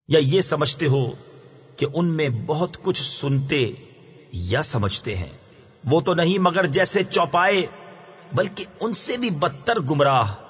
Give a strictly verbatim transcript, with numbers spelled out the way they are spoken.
या ये समझते हो कि उनमें बहुत कुछ सुनते या समझते हैं? वो तो नहीं मगर जैसे चौपाए, बल्कि उनसे भी बदतर गुमराह